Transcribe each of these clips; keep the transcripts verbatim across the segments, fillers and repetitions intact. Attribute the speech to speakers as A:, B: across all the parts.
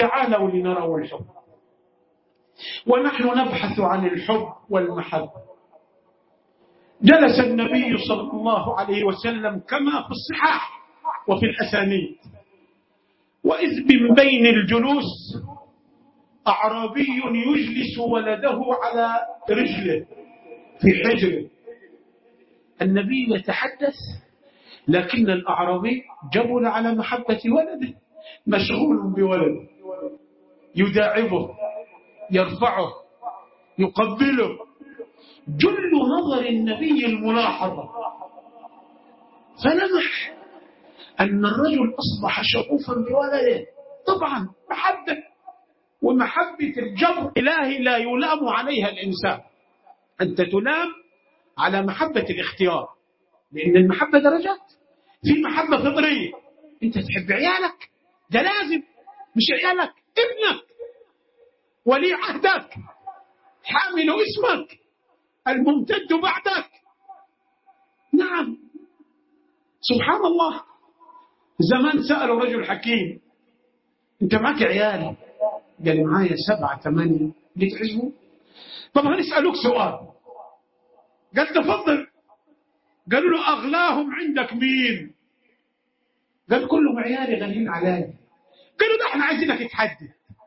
A: تعالوا لنروا الحب. ونحن نبحث عن الحب والمحبة. جلس النبي صلى الله عليه وسلم كما في الصحاح وفي الأسانيد، وإذ من بين الجلوس أعرابي يجلس ولده على رجله في حجره. النبي يتحدث لكن الأعرابي جبل على محبة ولده، مشغول بولده، يداعبه، يرفعه، يقبله. جل نظر النبي الملاحظة، فلمح أن الرجل أصبح شغوفا بولده. طبعا محبة، ومحبة الجبر إلهي لا يلام عليها الإنسان. أنت تلام على محبة الاختيار، لأن المحبة درجات. في محبة فطرية، أنت تحب عيالك، ده لازم، مش عيالك، ابنك، ولي عهدك، حامل اسمك، الممتد بعدك. نعم، سبحان الله. زمان سألوا رجل حكيم: أنت معك عيال؟ قال: معايا سبعة ثمانية. ليه تحسبوا؟ طب هنسألوك سؤال. قال: تفضل. قالوا له: أغلاهم عندك مين؟ قال: كلهم عيالي غاليين علي. قالوا: ده احنا عايزينك تحدد.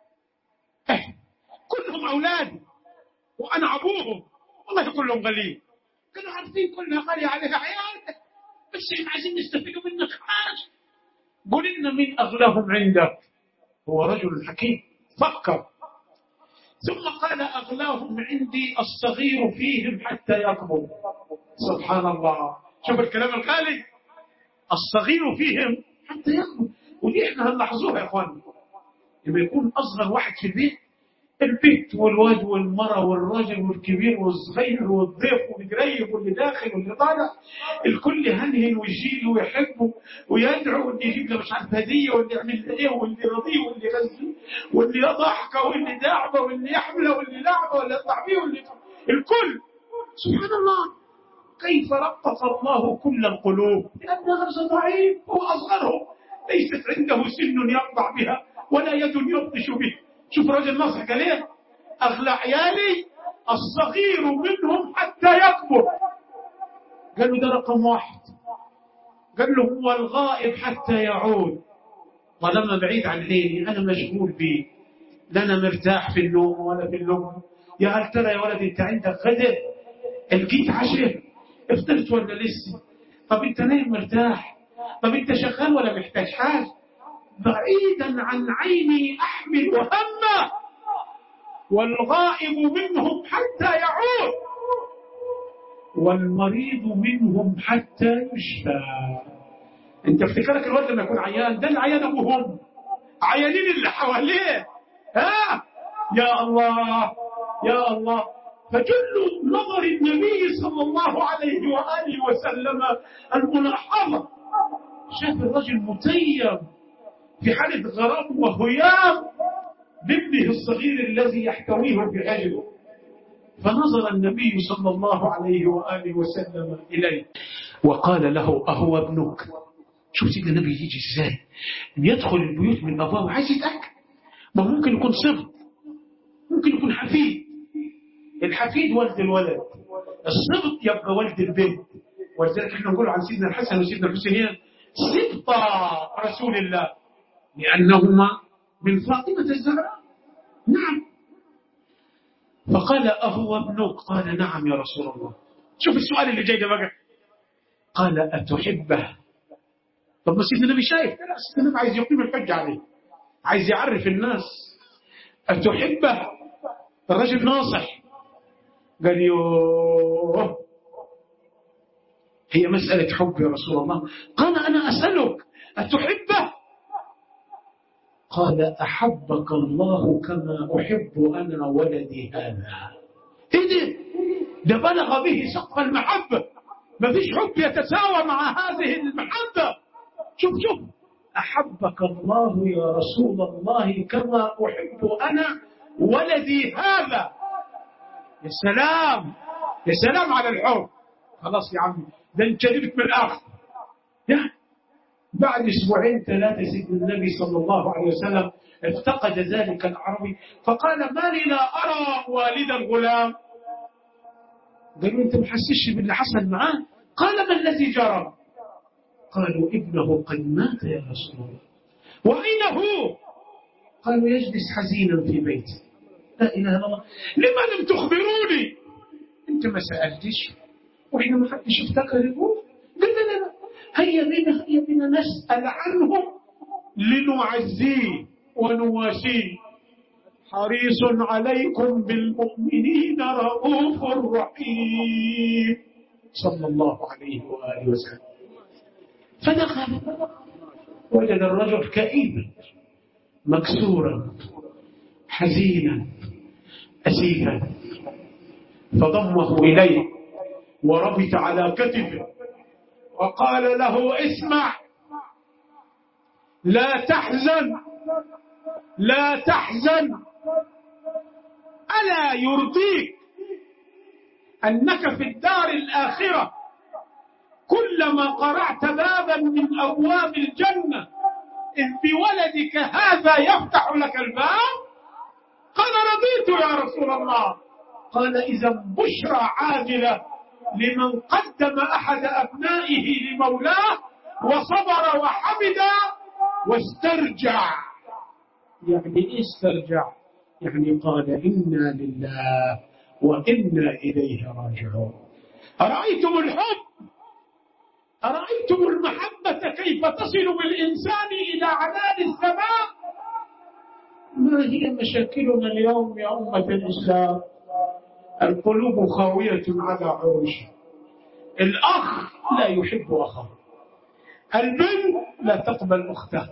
A: اه كلهم أولادي وأنا أبوهم، والله كلهم غاليين. قالوا: عارفين كلها غالية عليها عيال، بس احنا عايزين نستفيد منك حاجة. قل لنا مين أغلاهم عندك؟ هو رجل حكيم فكر، ثم قال: أغلاهم عندي الصغير فيهم حتى يكبر. سبحان الله، شوف الكلام الغالي، الصغير فيهم حتى يكبر. ودي احنا هنلاحظوها يا اخوان. لما يكون أصغر واحد في البيت، البيت والواد والمرأة والراجل والكبير والصغير والضيف والقريب واللي داخل واللي طالع، الكل هنهن ويجيله ويحبه ويدعو، واللي يجيب له مش عارف هدية، واللي يعمل له ايه، واللي يرضيه واللي يغزيه، واللي ضحكه واللي داعبه واللي يحمله واللي لعبه واللي يطلع بيه واللي الكل. سبحان الله، كيف رقق الله كل القلوب، لأن غرز ضعيف هو أصغرهم، ليست عنده سن يقطع بها ولا يد يبطش به. شوف رجل نصح قال ايه؟ أغلى عيالي الصغير منهم حتى يكبر. قالوا: ده رقم واحد. قال له: هو الغائب حتى يعود. طالما بعيد عن عيني أنا مشغول بيه، لا أنا مرتاح في النوم ولا في اللغة. يا هل ترى يا ولد أنت عندك غدر؟ لقيت عشاء؟ افطرت ولا لسه؟ طب أنت نايم مرتاح؟ طب أنت شغال ولا محتاج حاجة؟ بعيدا عن عيني أحمل همه، والغائب منهم حتى يعود، والمريض منهم حتى يشفى. انت افتكرك الولد لما يكون عيان، ده العيان ابوهم، عيانين اللي حواليه. ها يا الله يا الله. فجل نظر النبي صلى الله عليه وآله وسلم الملاحظة، شاف الرجل متيم في حالة غرام وهيام بابنه الصغير الذي يحتويه في حجره. فنظر النبي صلى الله عليه وآله وسلم إليه وقال له: أهو ابنك؟ شوف سيدنا النبي يجي ازاي، يدخل البيوت من أبواب عايز يتأكد. ما ممكن يكون صبت، ممكن يكون حفيد. الحفيد ولد الولد، الصبت يبقى ولد البنت. ولذلك احنا نقول عن سيدنا الحسن وسيدنا الحسين سبطا رسول الله، لأنهما من فاطمة الزهراء. نعم. فقال: أهو ابنك؟ قال: نعم يا رسول الله. شوف السؤال اللي جاي ده بقى، قال: أتحبه؟ طب ما سيدنا النبي شايف، لا سيدنا النبي عايز يقيم الحجة عليه، عايز يعرف الناس. أتحبه؟ الرجل ناصح. قال: يوه، هي مسألة حب يا رسول الله؟ قال: أنا أسألك أتحبه؟ قال: أحبك الله كما أحب أنا ولدي هذا. إيه ده؟ ده بلغ به سقف المحبة، ما فيش حب يتساوى مع هذه المحبة. شوف شوف، أحبك الله يا رسول الله كما أحب أنا ولدي هذا. يا سلام يا سلام على الحب. خلاص يا عمي، ده انت جبت من الآخر. بعد اسبوعين ثلاثة سيدنا النبي صلى الله عليه وسلم افتقد ذلك العربي فقال: ما لي لا أرى والد الغلام. قالوا: أنت محسش باللي حصل معاه؟ قال: ما الذي جرى؟ قالوا: ابنه قد مات يا رسول الله. وأين هو؟ قالوا: يجلس حزينا في بيته. لا إله إلا الله. لما لم تخبروني؟ أنت ما سألتش وإحنا ما حدش افتكر يقول. لا لا لا، هيا بنا هيا بنا نسأل عنه لنعزيه ونواسيه. حريص عليكم بالمؤمنين رؤوف رحيم صلى الله عليه وآله وسلم. فدخل وجد الرجل كئيبا مكسورا حزينا أسيفا، فضمه إليه وربط على كتفه وقال له: اسمع، لا تحزن لا تحزن، ألا يرضيك أنك في الدار الآخرة كلما قرعت بابا من أبواب الجنة إذ بولدك هذا يفتح لك الباب؟ قال: رضيت يا رسول الله. قال: إذا بشرى عاجلة لمن قدم أحد أبنائه لمولاه وصبر وحمد واسترجع. يعني إيه استرجع؟ يعني قال: إنا لله وإنا إليه راجعون. أرأيتم الحب، أرأيتم المحبة كيف تصل بالإنسان إلى عنان السماء؟ ما هي مشاكلنا اليوم يا أمة الإسلام؟ القلوب خاوية على عروشها. الأخ لا يحب أخاه، البنت لا تقبل أختها،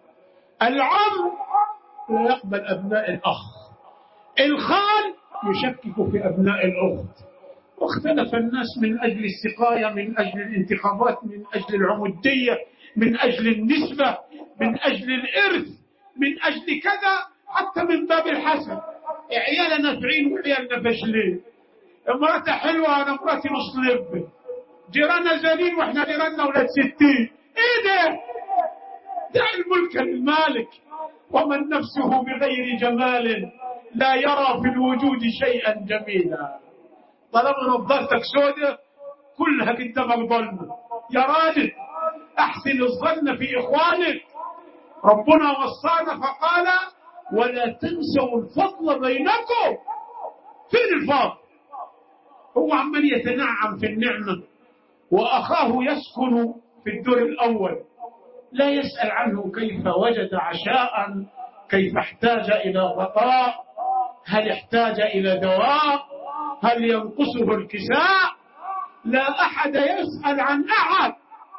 A: العم لا يقبل أبناء الأخ، الخال يشكك في أبناء الأخت. واختلف الناس من أجل السقاية، من أجل الانتخابات، من أجل العمودية، من أجل النسبة، من أجل الإرث، من أجل كذا، حتى من باب الحسن. عيالنا نافعين وعيالنا فاشلين، امرأة حلوة أنا امرأتي نص لب، جيراننا زالين وإحنا جيراننا ولاد ستين. إيه ده؟ دع الملك للمالك، ومن نفسه بغير جمال لا يرى في الوجود شيئا جميلا. طالما نظرتك سودة كلها قدامك ظلمة يا راجل. أحسن الظن في إخوانك. ربنا وصانا فقال: ولا تنسوا الفضل بينكم. فين الفضل؟ هو عمال يتنعم في النعمة وأخاه يسكن في الدور الأول، لا يسأل عنه كيف وجد عشاء، كيف احتاج إلى غطاء، هل احتاج إلى دواء، هل ينقصه الكساء. لا أحد يسأل عن أحد.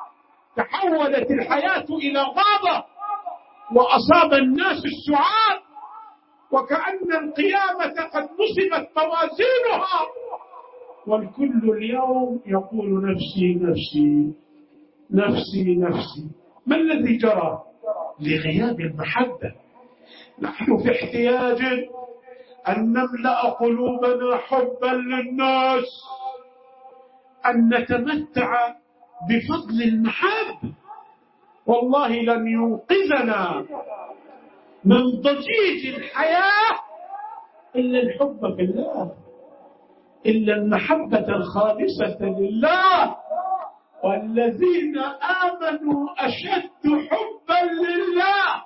A: تحولت الحياة إلى غابة وأصاب الناس السعاد، وكأن القيامة قد نصبت موازينها، والكل اليوم يقول: نفسي نفسي نفسي نفسي. ما الذي جرى؟ لغياب المحبة. نحن في احتياج أن نملأ قلوبنا حبا للناس، أن نتمتع بفضل المحبة. والله لن ينقذنا من ضجيج الحياة إلا الحب في الله، إلا المحبة الخالصة لله. والذين آمنوا أشد حبا لله.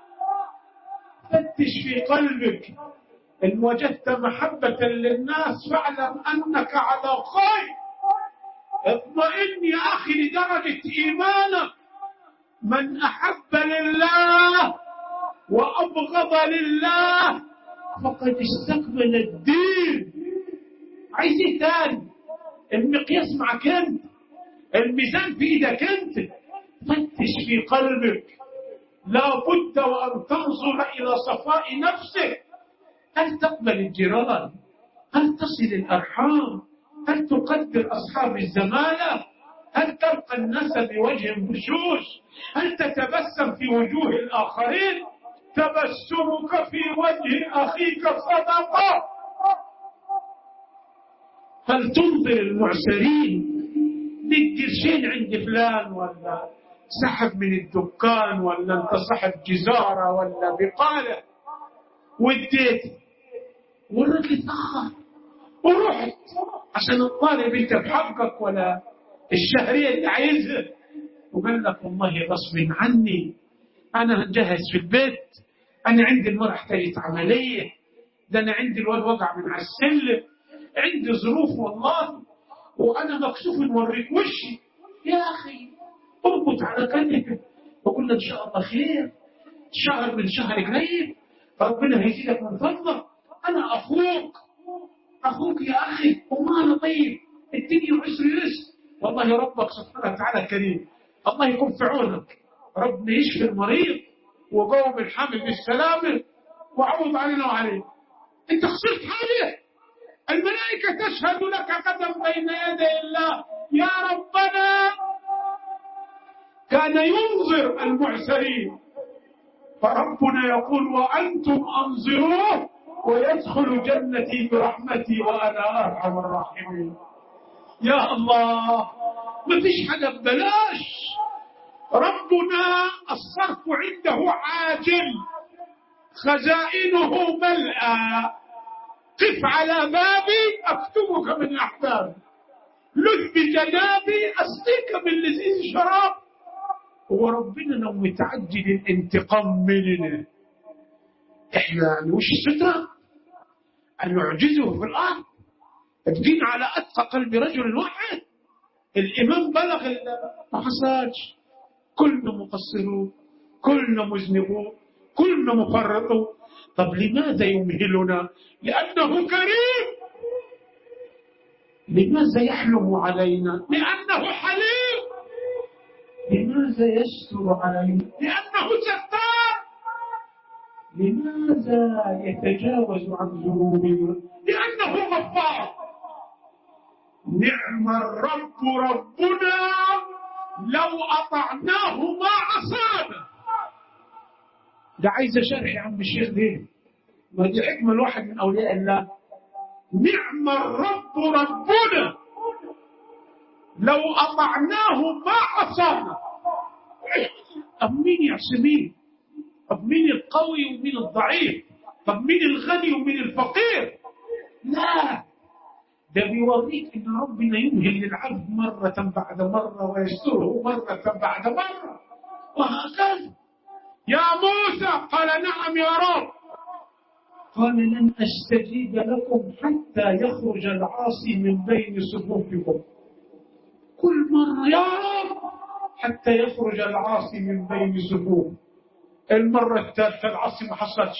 A: فتش في قلبك، إن وجدت محبة للناس فاعلم أنك على خير. اطمئن يا أخي لدرجة إيمانك. من أحب لله وأبغض لله فقد استكمل الدين. عايز ايه تاني؟ المقياس معك انت، الميزان في ايدك انت. فتش في قلبك، لا بد وأن تنظر إلى صفاء نفسك. هل تقبل الجيران؟ هل تصل الأرحام؟ هل تقدر أصحاب الزمالة؟ هل تلقى الناس بوجه بشوش؟ هل تتبسم في وجوه الآخرين؟ تبسمك في وجه أخيك صدقة. هل تنظر المعسرين؟ ليك قرشين عند فلان، ولا سحب من الدكان، ولا انت صاحب جزارة ولا بقالة، واديت والرجل اتأخر ورحت عشان الطالب انت بحقك ولا الشهرية اللي عايزها، وقال لك والله غصب عني أنا هجهز في البيت، أنا عندي المرأة احتاجت عملية، ده أنا عندي الواد وقع من على السلم، عندي ظروف والله، وأنا مكسوف نوريك وشي. يا أخي اربط على كلمة وقول لك إن شاء الله خير، شهر من شهر قريب ربنا هيزيدك من فضله، أنا أخوك أخوك يا أخي، وما أنا طيب الدنيا عسر يسر، والله ربك سبحانه وتعالى كريم، الله يكون في عونك، ربنا يشفي المريض وقوم الحامل بالسلامة وعوض علينا وعليه. أنت خسرت حاجة، الملائكة تشهد لك قدم بين يدي الله. يا ربنا كان ينظر المعسرين، فربنا يقول وأنتم أنظروه ويدخل جنتي برحمتي وأنا أرحم الراحمين. يا الله ما فيش حاجة ببلاش، ربنا الصرف عنده عاجل خزائنه ملأى، قف على بابي أكتبك من أحبابي، لذ بجنابي أسقيك من لذيذ شراب. هو ربنا لو متعجل الانتقام مننا احنا نوش سترة أن نعجزه في الأرض؟ الدين على أتقى قلب رجل واحد. الإمام بلغ ما حصلش، كلنا مقصرون، كلنا مذنبون، كلنا مفرطون. طب لماذا يمهلنا؟ لأنه كريم. لماذا يحلم علينا؟ لأنه حليم. لماذا يستر علينا؟ لأنه ستار. لماذا يتجاوز عن ذنوبنا؟ لأنه غفار. نعم الرب ربنا لو أطعناه ما عصانا. ده عايز شرح يا عم الشيخ دي، ما دي حكمة الواحد من أولياء الله. نعم الرب ربنا لو أطعناه ما عصانا. طب مين يعصي مين؟ طب مين القوي ومين الضعيف؟ طب مين الغني ومين الفقير؟ لا، ده بيوريك ان ربنا يمهل للعبد مرة بعد مرة ويستره مرة بعد مرة وهكذا. يا موسى قال نعم يا رب، قال لن أستجيب لكم حتى يخرج العاصي من بين صفوفكم. كل مرة يا رب حتى يخرج العاصي من بين صفوف. المرة الثالثة العاصي ما حصلش،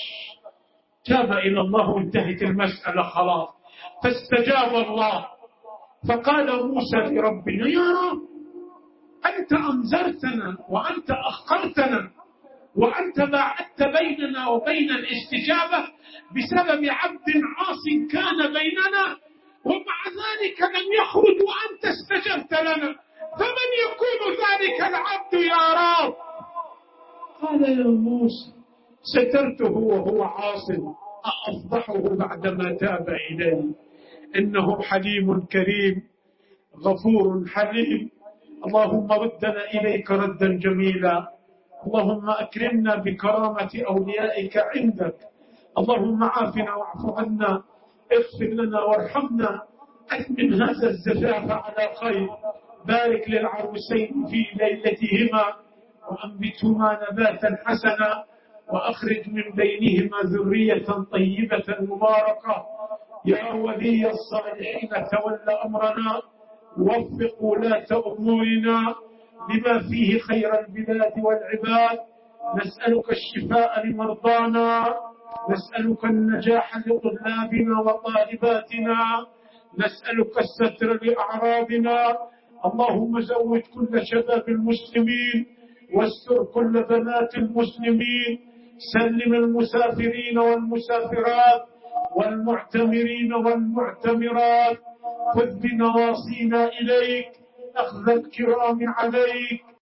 A: تاب إلى الله وانتهت المسألة خلاص، فاستجاب الله. فقال موسى لربنا يا رب أنت أنذرتنا وأنت أخرتنا وأنت باعدت بيننا وبين الاستجابة بسبب عبد عاص كان بيننا، ومع ذلك لم يخرج وأنت استجبت لنا، فمن يكون ذلك العبد يا رب؟ قال يا موسى سترته وهو عاص، أفضحه بعدما تاب إليه، إنه حليم كريم غفور حليم. اللهم ردنا إليك ردا جميلا، اللهم أكرمنا بكرامة أوليائك عندك، اللهم عافنا واعف عنا، اغفر لنا وارحمنا، أتمم هذا الزفاف على خير، بارك للعروسين في ليلتهما وأنبتهما نباتا حسنا، وأخرج من بينهما ذرية طيبة مباركة. يا ولي الصالحين تول أمرنا، وفق ولاة أمورنا بما فيه خير البلاد والعباد. نسألك الشفاء لمرضانا، نسألك النجاح لطلابنا وطالباتنا، نسألك الستر لأعراضنا. اللهم زود كل شباب المسلمين، واستر كل بنات المسلمين، سلم المسافرين والمسافرات والمعتمرين والمعتمرات، خذ بنواصينا إليك أخذ الكرام عليك.